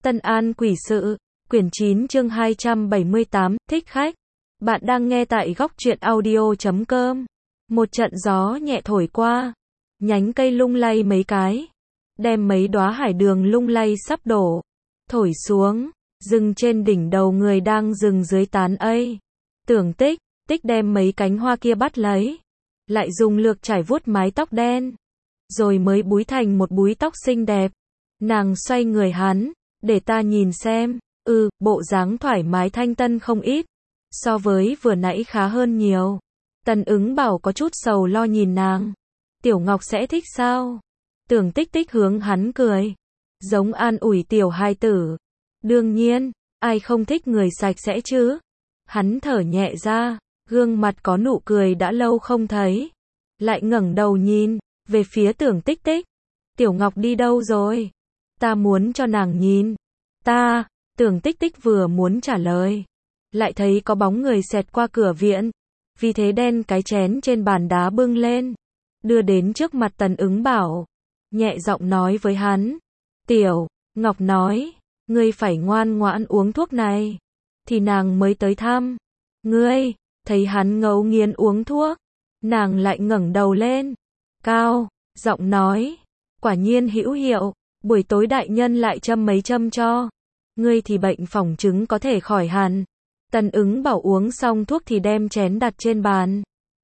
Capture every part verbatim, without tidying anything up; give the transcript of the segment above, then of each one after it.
Tân An Quỷ Sự, quyển chín chương hai trăm bảy mươi tám, thích khách. Bạn đang nghe tại góc truyện audio chấm com. Một trận gió nhẹ thổi qua, nhánh cây lung lay mấy cái, đem mấy đóa hải đường lung lay sắp đổ, thổi xuống, dừng trên đỉnh đầu người đang dừng dưới tán cây. Tưởng Tích, Tích đem mấy cánh hoa kia bắt lấy, lại dùng lược trải vuốt mái tóc đen, rồi mới búi thành một búi tóc xinh đẹp. Nàng xoay người hắn, để ta nhìn xem, ừ, bộ dáng thoải mái thanh tân không ít, so với vừa nãy khá hơn nhiều. Tần Ứng Bảo có chút sầu lo nhìn nàng, Tiểu Ngọc sẽ thích sao? Tưởng Tích Tích hướng hắn cười, giống an ủi tiểu hài tử. Đương nhiên, ai không thích người sạch sẽ chứ? Hắn thở nhẹ ra, gương mặt có nụ cười đã lâu không thấy, lại ngẩng đầu nhìn về phía Tưởng Tích Tích. Tiểu Ngọc đi đâu rồi? Ta muốn cho nàng nhìn. Ta, Tưởng Tích Tích vừa muốn trả lời, lại thấy có bóng người xẹt qua cửa viện, vì thế đen cái chén trên bàn đá bưng lên, đưa đến trước mặt Tần Ứng Bảo, nhẹ giọng nói với hắn. Tiểu Ngọc nói, ngươi phải ngoan ngoãn uống thuốc này, thì nàng mới tới thăm. Ngươi, thấy hắn ngấu nghiến uống thuốc, nàng lại ngẩng đầu lên, cao giọng nói, quả nhiên hữu hiệu, buổi tối đại nhân lại châm mấy châm cho ngươi thì bệnh phỏng chứng có thể khỏi hẳn. Tần Ứng Bảo uống xong thuốc thì đem chén đặt trên bàn,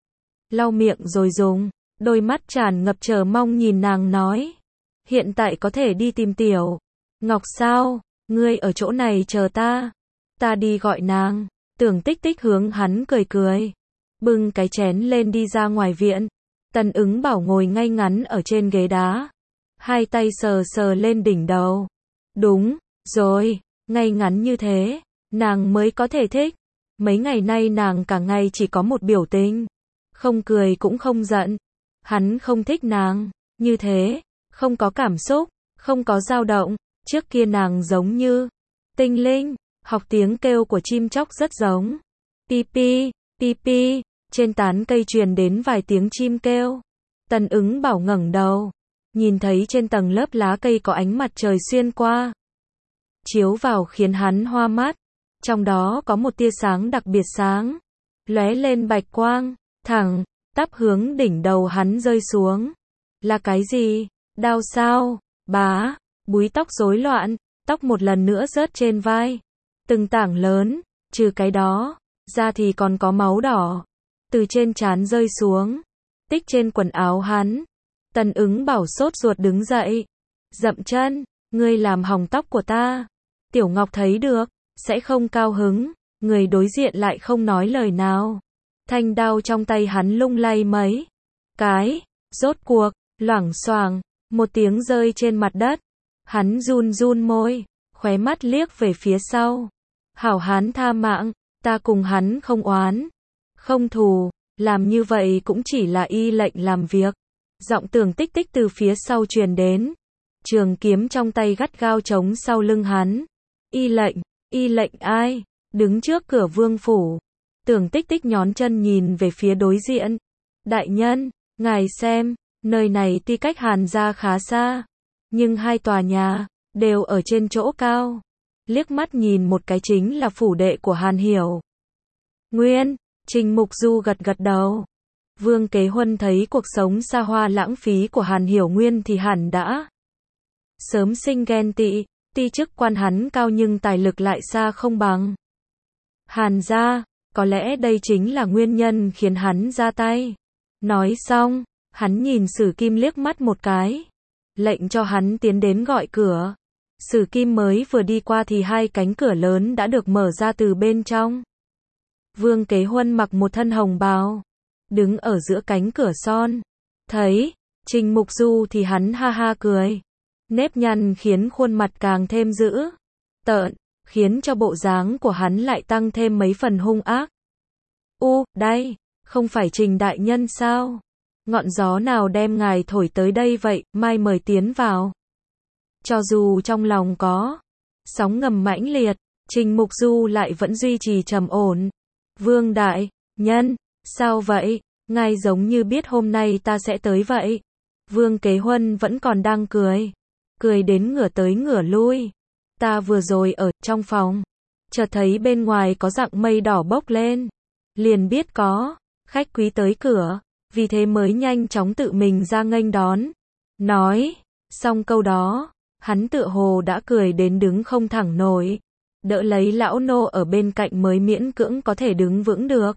lau miệng rồi dùng đôi mắt tràn ngập chờ mong nhìn nàng nói, hiện tại có thể đi tìm Tiểu Ngọc sao? Ngươi ở chỗ này chờ ta, ta đi gọi nàng. Tưởng Tích Tích hướng hắn cười cười, bưng cái chén lên đi ra ngoài viện. Tần Ứng Bảo ngồi ngay ngắn ở trên ghế đá, hai tay sờ sờ lên đỉnh đầu. Đúng rồi, ngay ngắn như thế, nàng mới có thể thích. Mấy ngày nay nàng cả ngày chỉ có một biểu tình, không cười cũng không giận. Hắn không thích nàng như thế, không có cảm xúc, không có dao động. Trước kia nàng giống như tinh linh, học tiếng kêu của chim chóc rất giống. Pi pi, pi pi, trên tán cây truyền đến vài tiếng chim kêu. Tần Ứng Bảo ngẩng đầu, nhìn thấy trên tầng lớp lá cây có ánh mặt trời xuyên qua, chiếu vào khiến hắn hoa mắt. Trong đó có một tia sáng đặc biệt sáng, lóe lên bạch quang, thẳng tắp hướng đỉnh đầu hắn rơi xuống. Là cái gì? Đao sao? Bá, búi tóc rối loạn, tóc một lần nữa rớt trên vai, từng tảng lớn, trừ cái đó ra thì còn có máu đỏ từ trên trán rơi xuống, tích trên quần áo hắn. Tần Ứng Bảo sốt ruột đứng dậy, dậm chân, ngươi làm hỏng tóc của ta, Tiểu Ngọc thấy được sẽ không cao hứng. Người đối diện lại không nói lời nào, thanh đao trong tay hắn lung lay mấy cái, rốt cuộc loảng xoảng một tiếng rơi trên mặt đất. Hắn run run môi, khóe mắt liếc về phía sau. Hảo hán tha mạng, ta cùng hắn không oán, không thù, làm như vậy cũng chỉ là y lệnh làm việc. Giọng Tưởng Tích Tích từ phía sau truyền đến, trường kiếm trong tay gắt gao chống sau lưng hắn. Y lệnh, y lệnh ai? Đứng trước cửa vương phủ. Tưởng Tích Tích nhón chân nhìn về phía đối diện. Đại nhân, ngài xem, nơi này tuy cách Hàn gia khá xa, nhưng hai tòa nhà đều ở trên chỗ cao, liếc mắt nhìn một cái chính là phủ đệ của Hàn Hiểu Nguyên. Trình Mục Du gật gật đầu. Vương Kế Huân thấy cuộc sống xa hoa lãng phí của Hàn Hiểu Nguyên thì hẳn đã sớm sinh ghen tị. Tuy chức quan hắn cao nhưng tài lực lại xa không bằng Hàn gia, có lẽ đây chính là nguyên nhân khiến hắn ra tay. Nói xong, hắn nhìn Sử Kim liếc mắt một cái, lệnh cho hắn tiến đến gọi cửa. Sử Kim mới vừa đi qua thì hai cánh cửa lớn đã được mở ra từ bên trong. Vương Kế Huân mặc một thân hồng bào, đứng ở giữa cánh cửa son. Thấy Trình Mục Du thì hắn ha ha cười, nếp nhăn khiến khuôn mặt càng thêm dữ tợn, khiến cho bộ dáng của hắn lại tăng thêm mấy phần hung ác. U, đây, không phải Trình đại nhân sao? Ngọn gió nào đem ngài thổi tới đây vậy? Mai mời tiến vào. Cho dù trong lòng có sóng ngầm mãnh liệt, Trình Mục Du lại vẫn duy trì trầm ổn. Vương đại nhân, sao vậy? Ngài giống như biết hôm nay ta sẽ tới vậy. Vương Kế Huân vẫn còn đang cười, cười đến ngửa tới ngửa lui. Ta vừa rồi ở trong phòng, chợt thấy bên ngoài có dạng mây đỏ bốc lên, liền biết có khách quý tới cửa, vì thế mới nhanh chóng tự mình ra nghênh đón. Nói xong câu đó, hắn tựa hồ đã cười đến đứng không thẳng nổi, đỡ lấy lão nô ở bên cạnh mới miễn cưỡng có thể đứng vững được.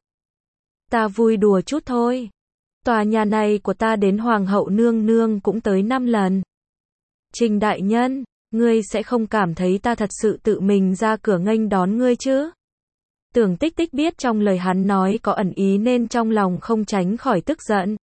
Ta vui đùa chút thôi. Tòa nhà này của ta đến hoàng hậu nương nương cũng tới năm lần. Trình đại nhân, ngươi sẽ không cảm thấy ta thật sự tự mình ra cửa nghênh đón ngươi chứ? Tưởng Tích Tích biết trong lời hắn nói có ẩn ý nên trong lòng không tránh khỏi tức giận.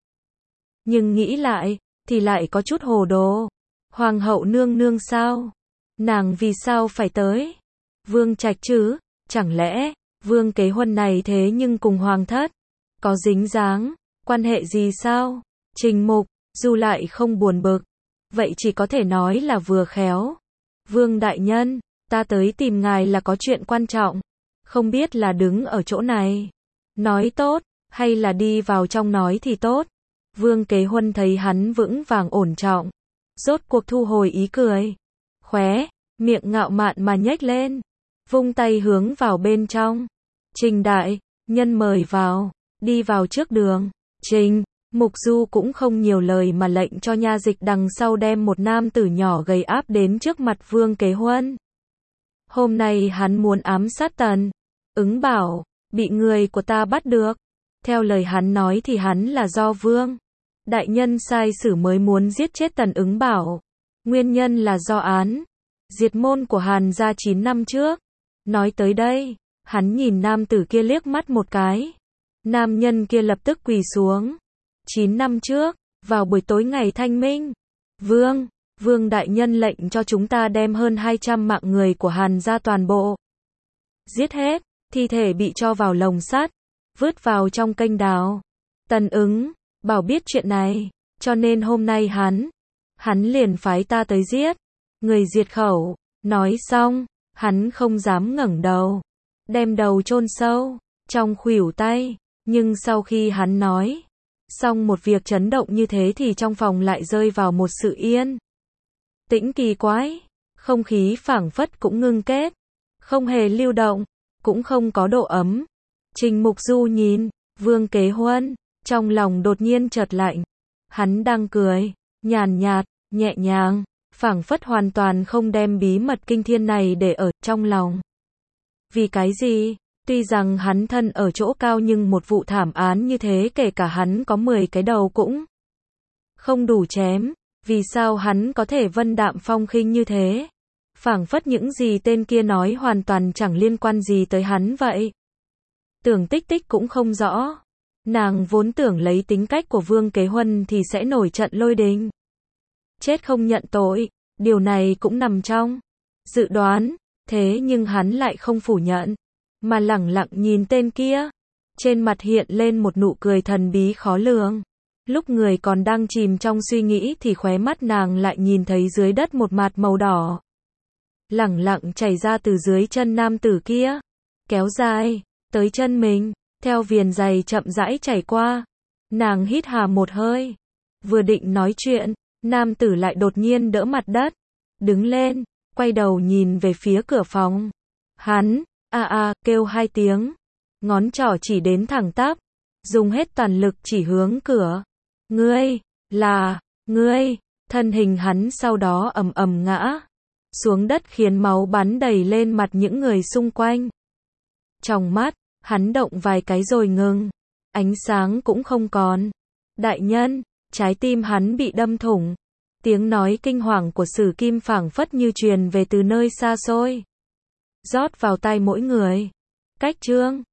Nhưng nghĩ lại, thì lại có chút hồ đồ. Hoàng hậu nương nương sao? Nàng vì sao phải tới? Vương Trạch chứ? Chẳng lẽ, Vương Kế Huân này thế nhưng cùng hoàng thất có dính dáng, quan hệ gì sao? Trình Mục, dù lại không buồn bực, vậy chỉ có thể nói là vừa khéo. Vương đại nhân, ta tới tìm ngài là có chuyện quan trọng, không biết là đứng ở chỗ này nói tốt, hay là đi vào trong nói thì tốt. Vương Kế Huân thấy hắn vững vàng ổn trọng, rốt cuộc thu hồi ý cười, khóe miệng ngạo mạn mà nhếch lên, vung tay hướng vào bên trong. Trình đại nhân mời vào, đi vào trước đường. Trình Mục Du cũng không nhiều lời mà lệnh cho nha dịch đằng sau đem một nam tử nhỏ gầy áp đến trước mặt Vương Kế Huân. Hôm nay hắn muốn ám sát Tần Ứng Bảo, bị người của ta bắt được. Theo lời hắn nói thì hắn là do Vương đại nhân sai sử mới muốn giết chết Tần Ứng Bảo. Nguyên nhân là do án diệt môn của Hàn gia chín năm trước. Nói tới đây, hắn nhìn nam tử kia liếc mắt một cái. Nam nhân kia lập tức quỳ xuống. chín năm trước, vào buổi tối ngày Thanh Minh, Vương, Vương đại nhân lệnh cho chúng ta đem hơn hai trăm mạng người của Hàn gia toàn bộ giết hết, thi thể bị cho vào lồng sắt, vứt vào trong kênh đào. Tần Ứng Bảo biết chuyện này, cho nên hôm nay hắn, hắn liền phái ta tới giết người diệt khẩu. Nói xong, hắn không dám ngẩng đầu, đem đầu chôn sâu trong khuỷu tay. Nhưng sau khi hắn nói xong một việc chấn động như thế thì trong phòng lại rơi vào một sự yên tĩnh kỳ quái, không khí phảng phất cũng ngưng kết, không hề lưu động, cũng không có độ ấm. Trình Mục Du nhìn Vương Kế Huân, trong lòng đột nhiên chợt lạnh. Hắn đang cười, nhàn nhạt, nhẹ nhàng, phảng phất hoàn toàn không đem bí mật kinh thiên này để ở trong lòng. Vì cái gì? Tuy rằng hắn thân ở chỗ cao nhưng một vụ thảm án như thế kể cả hắn có mười cái đầu cũng không đủ chém. Vì sao hắn có thể vân đạm phong khinh như thế? Phảng phất những gì tên kia nói hoàn toàn chẳng liên quan gì tới hắn vậy. Tưởng Tích Tích cũng không rõ. Nàng vốn tưởng lấy tính cách của Vương Kế Huân thì sẽ nổi trận lôi đình, chết không nhận tội. Điều này cũng nằm trong dự đoán. Thế nhưng hắn lại không phủ nhận, mà lẳng lặng nhìn tên kia. Trên mặt hiện lên một nụ cười thần bí khó lường. Lúc người còn đang chìm trong suy nghĩ thì khóe mắt nàng lại nhìn thấy dưới đất một mạt màu đỏ lẳng lặng chảy ra từ dưới chân nam tử kia, kéo dài tới chân mình, theo viền giày chậm rãi chảy qua. Nàng hít hà một hơi, vừa định nói chuyện, nam tử lại đột nhiên đỡ mặt đất, đứng lên, quay đầu nhìn về phía cửa phòng. Hắn a a kêu hai tiếng, ngón trỏ chỉ đến thẳng tắp, dùng hết toàn lực chỉ hướng cửa. Ngươi, là, ngươi. Thân hình hắn sau đó ầm ầm ngã xuống đất khiến máu bắn đầy lên mặt những người xung quanh. Trong mắt, hắn động vài cái rồi ngừng, ánh sáng cũng không còn. Đại nhân, trái tim hắn bị đâm thủng. Tiếng nói kinh hoàng của Sử Kim phảng phất như truyền về từ nơi xa xôi, rót vào tai mỗi người. Cách chương